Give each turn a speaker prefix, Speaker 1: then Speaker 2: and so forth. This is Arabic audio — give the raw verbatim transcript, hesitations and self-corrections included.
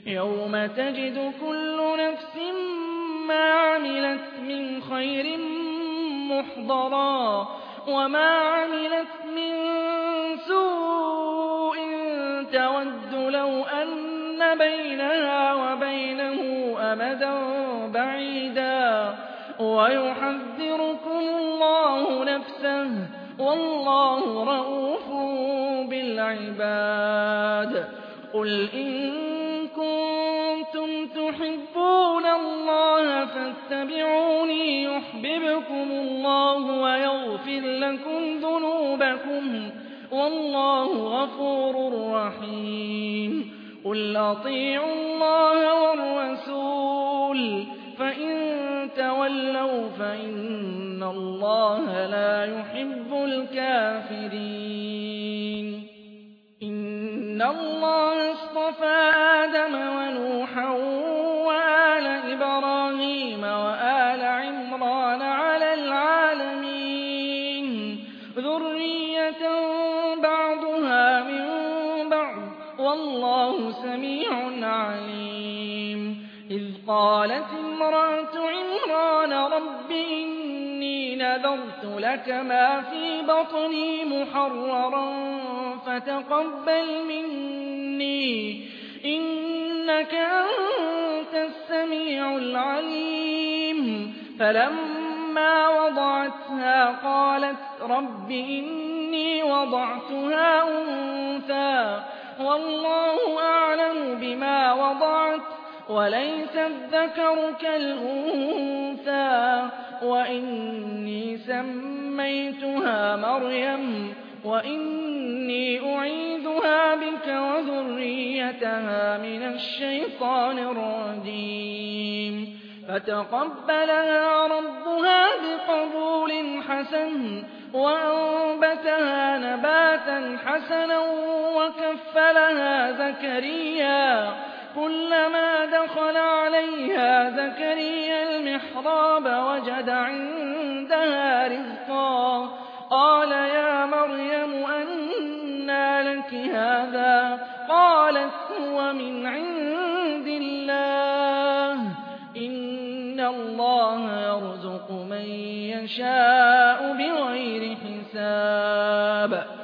Speaker 1: يوم تجد كل نفس ما عملت من خير محضرا وما عملت من سوء تود لو أن بينها وبينه أمدا بعيدا ويحذركم الله نفسه والله رءوف بالعباد قل إن كنتم تحبون الله فاتبعوني يحببكم الله ويغفر لكم ذنوبكم والله غفور رحيم قل أطيعوا الله والرسول فإن تولوا فإن الله لا يحب الكافرين إن الله اصطفى آدم ونوحا وآل إبراهيم وآل عمران على العالمين ذرية بعضها من بعض والله سميع عليم إذ قالت امرأة عمران رب إني نذرت لك ما في بطني محررا فتقبل مني إنك أنت السميع العليم فلما وضعتها قالت رب إني وضعتها أنثى والله أعلم بما وضعت وليس الذكر كالأنثى وإني سميتها مريم وإني أعيذها بك وذريتها من الشيطان الرجيم فتقبلها ربها بقبول حسن وأنبتها نباتا حسنا وكفلها زكريا كلما دخل عليها زكريا المحراب وجد عندها رزقا قال يا مريم أنى لك هذا قالت هو من عند الله إن الله يرزق من يشاء بغير حساب